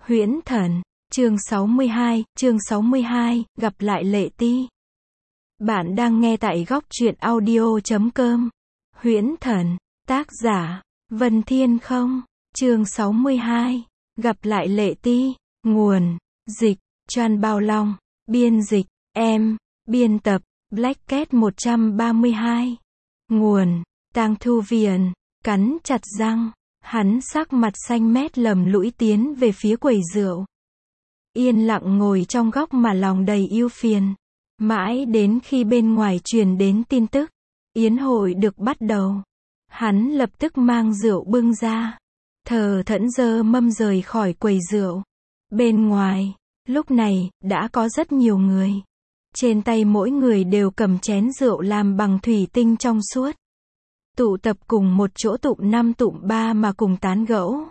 Huyễn Thần, chương 62, gặp lại Lệ Ti. Bạn đang nghe tại góc truyện audio.com. Huyễn Thần, tác giả, Vân Thiên Không, chương 62, gặp lại Lệ Ti, nguồn, dịch, Tran Bao Long, biên dịch, em, biên tập, Black Cat 132, nguồn, Tang Thu Viền, cắn chặt răng. Hắn sắc mặt xanh mét lầm lũi tiến về phía quầy rượu. Yên lặng ngồi trong góc mà lòng đầy ưu phiền. Mãi đến khi bên ngoài truyền đến tin tức, yến hội được bắt đầu. Hắn lập tức mang rượu bưng ra. Thờ thẫn giơ mâm rời khỏi quầy rượu. Bên ngoài, lúc này, đã có rất nhiều người. Trên tay mỗi người đều cầm chén rượu làm bằng thủy tinh trong suốt. Tụ tập cùng một chỗ tụm 5 tụm 3 mà cùng tán gẫu.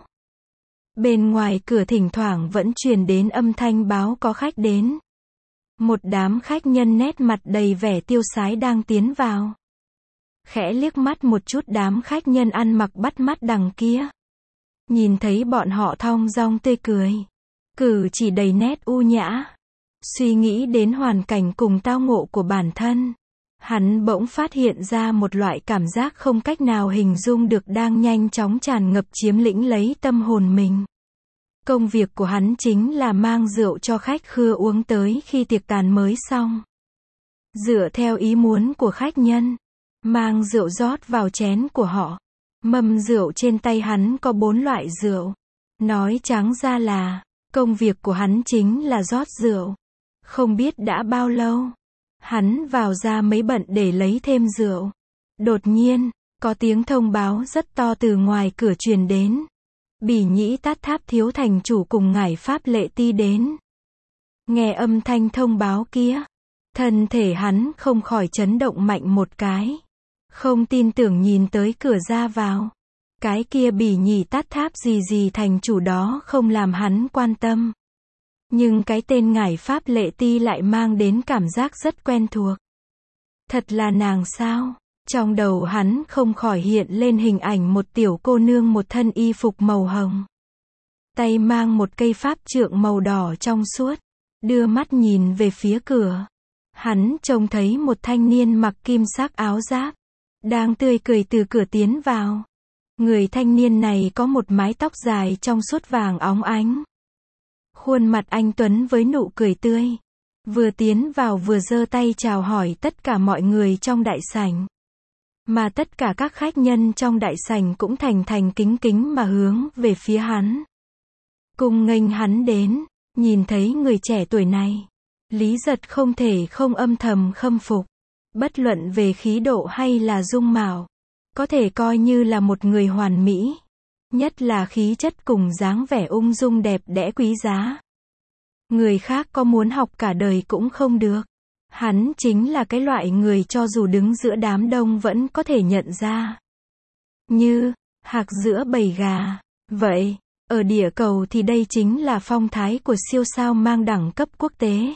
Bên ngoài cửa thỉnh thoảng vẫn truyền đến âm thanh báo có khách đến. Một đám khách nhân nét mặt đầy vẻ tiêu sái đang tiến vào. Khẽ liếc mắt một chút đám khách nhân ăn mặc bắt mắt đằng kia. Nhìn thấy bọn họ thong dong tươi cười. Cử chỉ đầy nét u nhã. Suy nghĩ đến hoàn cảnh cùng tao ngộ của bản thân. Hắn bỗng phát hiện ra một loại cảm giác không cách nào hình dung được đang nhanh chóng tràn ngập chiếm lĩnh lấy tâm hồn mình. Công việc của hắn chính là mang rượu cho khách khứa uống tới khi tiệc tàn mới xong. Dựa theo ý muốn của khách nhân, mang rượu rót vào chén của họ. Mâm rượu trên tay hắn có 4 loại rượu. Nói trắng ra là, công việc của hắn chính là rót rượu. Không biết đã bao lâu. Hắn vào ra mấy bận để lấy thêm rượu. Đột nhiên, có tiếng thông báo rất to từ ngoài cửa truyền đến. Bỉ Nhĩ Tát Tháp thiếu thành chủ cùng ngải Pháp Lệ Ti đến. Nghe âm thanh thông báo kia, thân thể hắn không khỏi chấn động mạnh một cái. Không tin tưởng nhìn tới cửa ra vào. Cái kia Bỉ Nhĩ Tát Tháp gì thành chủ đó không làm hắn quan tâm. Nhưng cái tên ngải Pháp Lệ Ti lại mang đến cảm giác rất quen thuộc. Thật là nàng sao? Trong đầu hắn không khỏi hiện lên hình ảnh một tiểu cô nương một thân y phục màu hồng. Tay mang một cây pháp trượng màu đỏ trong suốt. Đưa mắt nhìn về phía cửa. Hắn trông thấy một thanh niên mặc kim sắc áo giáp. Đang tươi cười từ cửa tiến vào. Người thanh niên này có một mái tóc dài trong suốt vàng óng ánh. Khuôn mặt anh tuấn với nụ cười tươi. Vừa tiến vào vừa giơ tay chào hỏi tất cả mọi người trong đại sảnh. Mà tất cả các khách nhân trong đại sảnh cũng thành kính mà hướng về phía hắn. Cùng nghênh hắn đến. Nhìn thấy người trẻ tuổi này, Lý Giật không thể không âm thầm khâm phục. Bất luận về khí độ hay là dung mạo, có thể coi như là một người hoàn mỹ. Nhất là khí chất cùng dáng vẻ ung dung đẹp đẽ quý giá. Người khác có muốn học cả đời cũng không được. Hắn chính là cái loại người cho dù đứng giữa đám đông vẫn có thể nhận ra. Như hạc giữa bầy gà. Vậy, ở địa cầu thì đây chính là phong thái của siêu sao mang đẳng cấp quốc tế.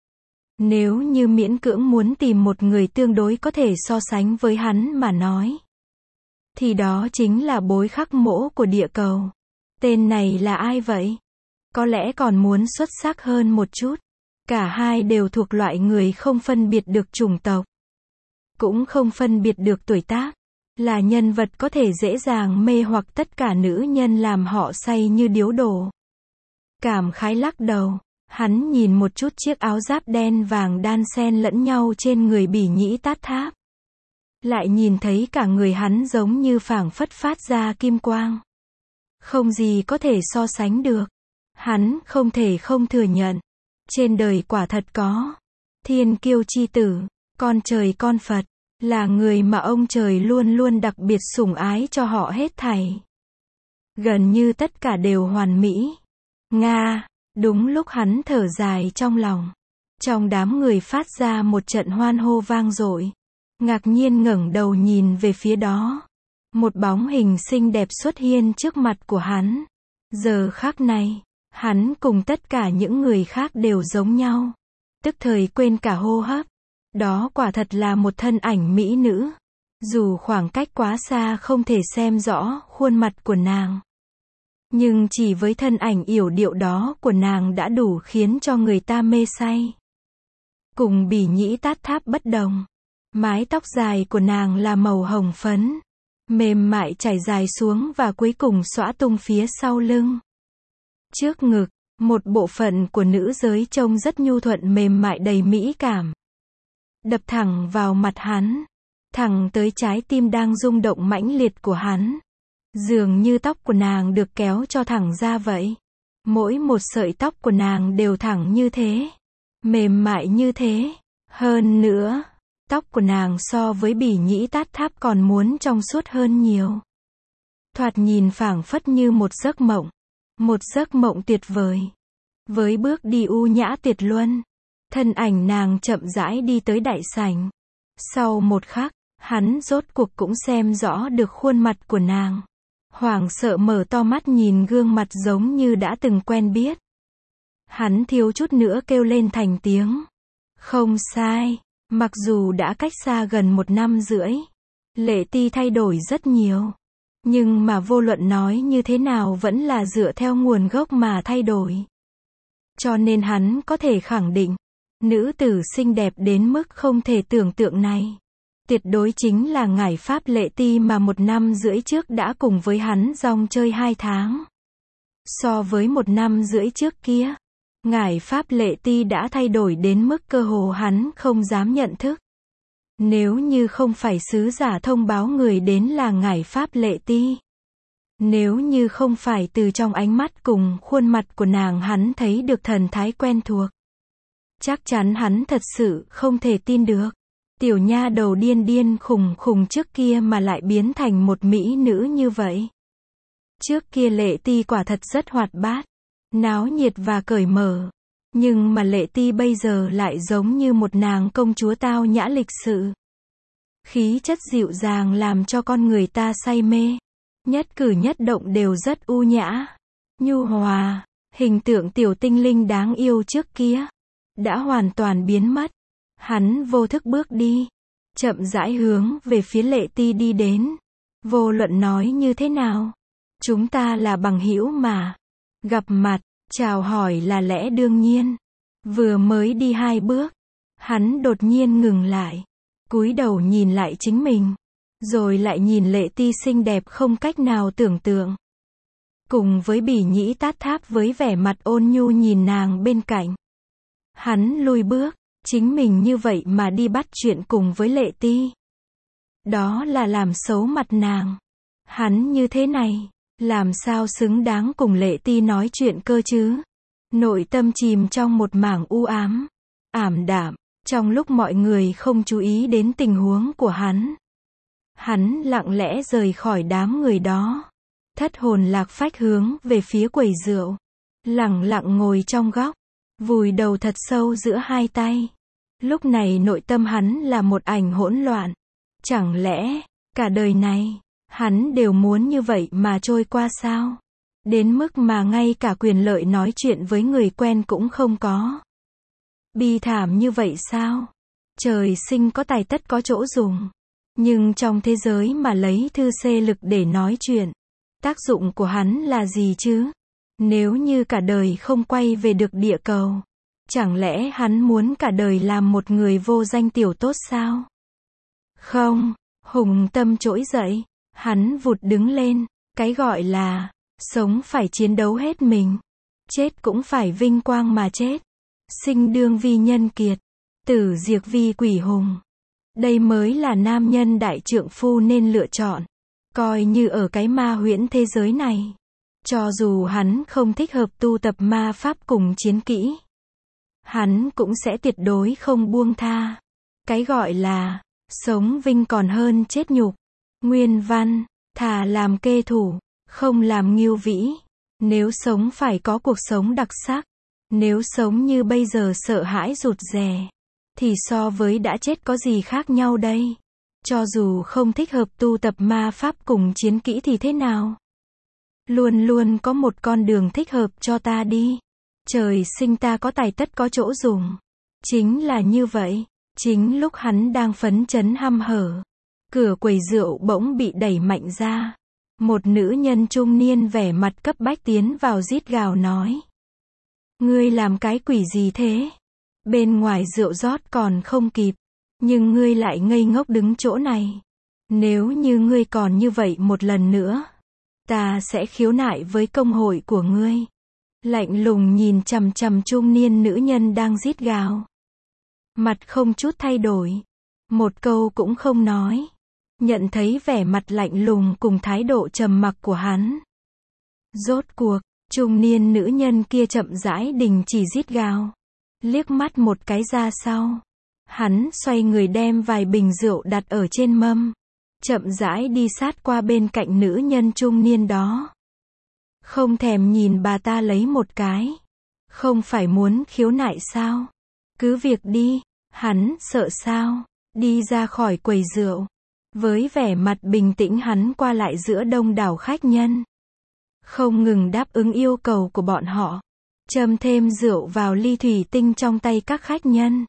Nếu như miễn cưỡng muốn tìm một người tương đối có thể so sánh với hắn mà nói, thì đó chính là Bối Khắc Mỗ của địa cầu. Tên này là ai vậy? Có lẽ còn muốn xuất sắc hơn một chút. Cả hai đều thuộc loại người không phân biệt được chủng tộc. Cũng không phân biệt được tuổi tác. Là nhân vật có thể dễ dàng mê hoặc tất cả nữ nhân làm họ say như điếu đổ. Cảm khái lắc đầu. Hắn nhìn một chút chiếc áo giáp đen vàng đan xen lẫn nhau trên người Bỉ Nhĩ Tát Tháp. Lại nhìn thấy cả người hắn giống như phảng phất phát ra kim quang. Không gì có thể so sánh được. Hắn không thể không thừa nhận. Trên đời quả thật có thiên kiêu chi tử, con trời con Phật, là người mà ông trời luôn luôn đặc biệt sủng ái cho họ hết thảy. Gần như tất cả đều hoàn mỹ. Nga, đúng lúc hắn thở dài trong lòng. Trong đám người phát ra một trận hoan hô vang dội. Ngạc nhiên ngẩng đầu nhìn về phía đó. Một bóng hình xinh đẹp xuất hiện trước mặt của hắn. Giờ khắc này, hắn cùng tất cả những người khác đều giống nhau. Tức thời quên cả hô hấp. Đó quả thật là một thân ảnh mỹ nữ. Dù khoảng cách quá xa không thể xem rõ khuôn mặt của nàng. Nhưng chỉ với thân ảnh yểu điệu đó của nàng đã đủ khiến cho người ta mê say. Cùng Bỉ Nhĩ Tát Tháp bất đồng. Mái tóc dài của nàng là màu hồng phấn, mềm mại trải dài xuống và cuối cùng xõa tung phía sau lưng. Trước ngực, một bộ phận của nữ giới trông rất nhu thuận mềm mại đầy mỹ cảm. Đập thẳng vào mặt hắn, thẳng tới trái tim đang rung động mãnh liệt của hắn. Dường như tóc của nàng được kéo cho thẳng ra vậy. Mỗi một sợi tóc của nàng đều thẳng như thế, mềm mại như thế. Hơn nữa, tóc của nàng so với Bỉ Nhĩ Tát Tháp còn muốn trong suốt hơn nhiều. Thoạt nhìn phảng phất như một giấc mộng tuyệt vời. Với bước đi u nhã tuyệt luân, thân ảnh nàng chậm rãi đi tới đại sảnh. Sau một khắc, hắn rốt cuộc cũng xem rõ được khuôn mặt của nàng. Hoảng sợ mở to mắt nhìn gương mặt giống như đã từng quen biết. Hắn thiếu chút nữa kêu lên thành tiếng. Không sai, mặc dù đã cách xa gần 1 năm rưỡi, Lệ Ti thay đổi rất nhiều. Nhưng mà vô luận nói như thế nào vẫn là dựa theo nguồn gốc mà thay đổi. Cho nên hắn có thể khẳng định, nữ tử xinh đẹp đến mức không thể tưởng tượng này, tuyệt đối chính là ngải Pháp Lệ Ti mà 1 năm rưỡi trước đã cùng với hắn rong chơi 2 tháng. So với 1 năm rưỡi trước kia, ngải Pháp Lệ Ti đã thay đổi đến mức cơ hồ hắn không dám nhận thức. Nếu như không phải sứ giả thông báo người đến là ngải Pháp Lệ Ti, nếu như không phải từ trong ánh mắt cùng khuôn mặt của nàng hắn thấy được thần thái quen thuộc, chắc chắn hắn thật sự không thể tin được. Tiểu nha đầu điên điên khùng khùng trước kia mà lại biến thành một mỹ nữ như vậy. Trước kia Lệ Ti quả thật rất hoạt bát, náo nhiệt và cởi mở. Nhưng mà Lệ Ti bây giờ lại giống như một nàng công chúa tao nhã lịch sự. Khí chất dịu dàng làm cho con người ta say mê. Nhất cử nhất động đều rất u nhã, nhu hòa. Hình tượng tiểu tinh linh đáng yêu trước kia đã hoàn toàn biến mất. Hắn vô thức bước đi, chậm rãi hướng về phía Lệ Ti đi đến. Vô luận nói như thế nào, chúng ta là bằng hữu mà. Gặp mặt, chào hỏi là lẽ đương nhiên. Vừa mới đi 2 bước, hắn đột nhiên ngừng lại, cúi đầu nhìn lại chính mình, rồi lại nhìn Lệ Ti xinh đẹp không cách nào tưởng tượng. Cùng với Bỉ Nhĩ Tát Tháp với vẻ mặt ôn nhu nhìn nàng bên cạnh. Hắn lùi bước, chính mình như vậy mà đi bắt chuyện cùng với Lệ Ti. Đó là làm xấu mặt nàng. Hắn như thế này, làm sao xứng đáng cùng Lệ Ti nói chuyện cơ chứ? Nội tâm chìm trong một mảng u ám, ảm đạm, trong lúc mọi người không chú ý đến tình huống của hắn. Hắn lặng lẽ rời khỏi đám người đó, thất hồn lạc phách hướng về phía quầy rượu, lẳng lặng ngồi trong góc, vùi đầu thật sâu giữa 2 tay. Lúc này nội tâm hắn là một ảnh hỗn loạn. Chẳng lẽ, cả đời này, hắn đều muốn như vậy mà trôi qua sao? Đến mức mà ngay cả quyền lợi nói chuyện với người quen cũng không có. Bi thảm như vậy sao? Trời sinh có tài tất có chỗ dùng. Nhưng trong thế giới mà lấy thư xê lực để nói chuyện, tác dụng của hắn là gì chứ? Nếu như cả đời không quay về được địa cầu, chẳng lẽ hắn muốn cả đời làm một người vô danh tiểu tốt sao? Không, hùng tâm trỗi dậy, hắn vụt đứng lên, cái gọi là sống phải chiến đấu hết mình, chết cũng phải vinh quang mà chết. Sinh đương vi nhân kiệt, tử diệt vi quỷ hùng. Đây mới là nam nhân đại trượng phu nên lựa chọn. Coi như ở cái ma huyễn thế giới này, cho dù hắn không thích hợp tu tập ma pháp cùng chiến kỹ, hắn cũng sẽ tuyệt đối không buông tha. Cái gọi là sống vinh còn hơn chết nhục. Nguyên văn, thà làm kê thủ, không làm ngưu vĩ. Nếu sống phải có cuộc sống đặc sắc, nếu sống như bây giờ sợ hãi rụt rè, thì so với đã chết có gì khác nhau đây? Cho dù không thích hợp tu tập ma pháp cùng chiến kỹ thì thế nào? Luôn luôn có một con đường thích hợp cho ta đi. Trời sinh ta có tài tất có chỗ dùng. Chính là như vậy. Chính lúc hắn đang phấn chấn hăm hở, cửa quầy rượu bỗng bị đẩy mạnh ra. Một nữ nhân trung niên vẻ mặt cấp bách tiến vào rít gào nói. Ngươi làm cái quỷ gì thế? Bên ngoài rượu rót còn không kịp, nhưng ngươi lại ngây ngốc đứng chỗ này. Nếu như ngươi còn như vậy một lần nữa, ta sẽ khiếu nại với công hội của ngươi. Lạnh lùng nhìn chằm chằm trung niên nữ nhân đang rít gào. Mặt không chút thay đổi. Một câu cũng không nói. Nhận thấy vẻ mặt lạnh lùng cùng thái độ trầm mặc của hắn. Rốt cuộc, trung niên nữ nhân kia chậm rãi đình chỉ rít gào. Liếc mắt một cái ra sau. Hắn xoay người đem vài bình rượu đặt ở trên mâm. Chậm rãi đi sát qua bên cạnh nữ nhân trung niên đó. Không thèm nhìn bà ta lấy một cái. Không phải muốn khiếu nại sao? Cứ việc đi. Hắn sợ sao? Đi ra khỏi quầy rượu. Với vẻ mặt bình tĩnh hắn qua lại giữa đông đảo khách nhân. Không ngừng đáp ứng yêu cầu của bọn họ. Châm thêm rượu vào ly thủy tinh trong tay các khách nhân.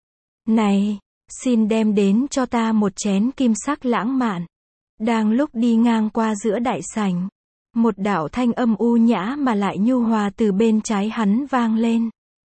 Này, xin đem đến cho ta một chén kim sắc lãng mạn. Đang lúc đi ngang qua giữa đại sảnh, một đạo thanh âm u nhã mà lại nhu hòa từ bên trái hắn vang lên.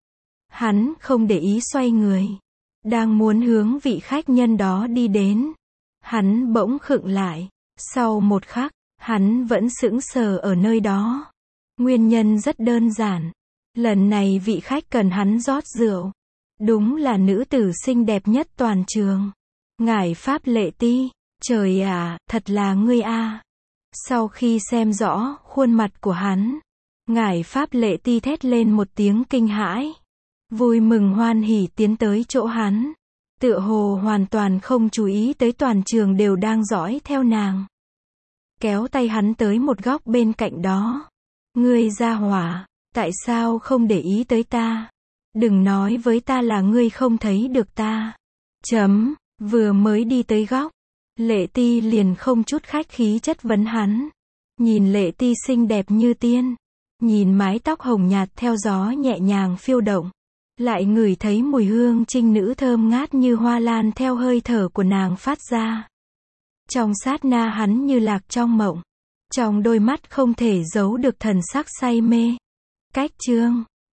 Hắn không để ý xoay người. Đang muốn hướng vị khách nhân đó đi đến. Hắn bỗng khựng lại. Sau một khắc, hắn vẫn sững sờ ở nơi đó. Nguyên nhân rất đơn giản. Lần này vị khách cần hắn rót rượu. Đúng là nữ tử xinh đẹp nhất toàn trường. Ngải Pháp Lệ Ti. Trời ạ, thật là ngươi a. Sau khi xem rõ khuôn mặt của hắn, Ngải Pháp Lệ Ti thét lên một tiếng kinh hãi. Vui mừng hoan hỉ tiến tới chỗ hắn. Tựa hồ hoàn toàn không chú ý tới toàn trường đều đang dõi theo nàng. Kéo tay hắn tới một góc bên cạnh đó. Ngươi ra hỏa, tại sao không để ý tới ta? Đừng nói với ta là ngươi không thấy được ta. Vừa mới đi tới góc, Lệ Ti liền không chút khách khí chất vấn hắn. Nhìn Lệ Ti xinh đẹp như tiên. Nhìn mái tóc hồng nhạt theo gió nhẹ nhàng phiêu động. Lại ngửi thấy mùi hương trinh nữ thơm ngát như hoa lan theo hơi thở của nàng phát ra. Trong sát na hắn như lạc trong mộng. Trong đôi mắt không thể giấu được thần sắc say mê. Cách chương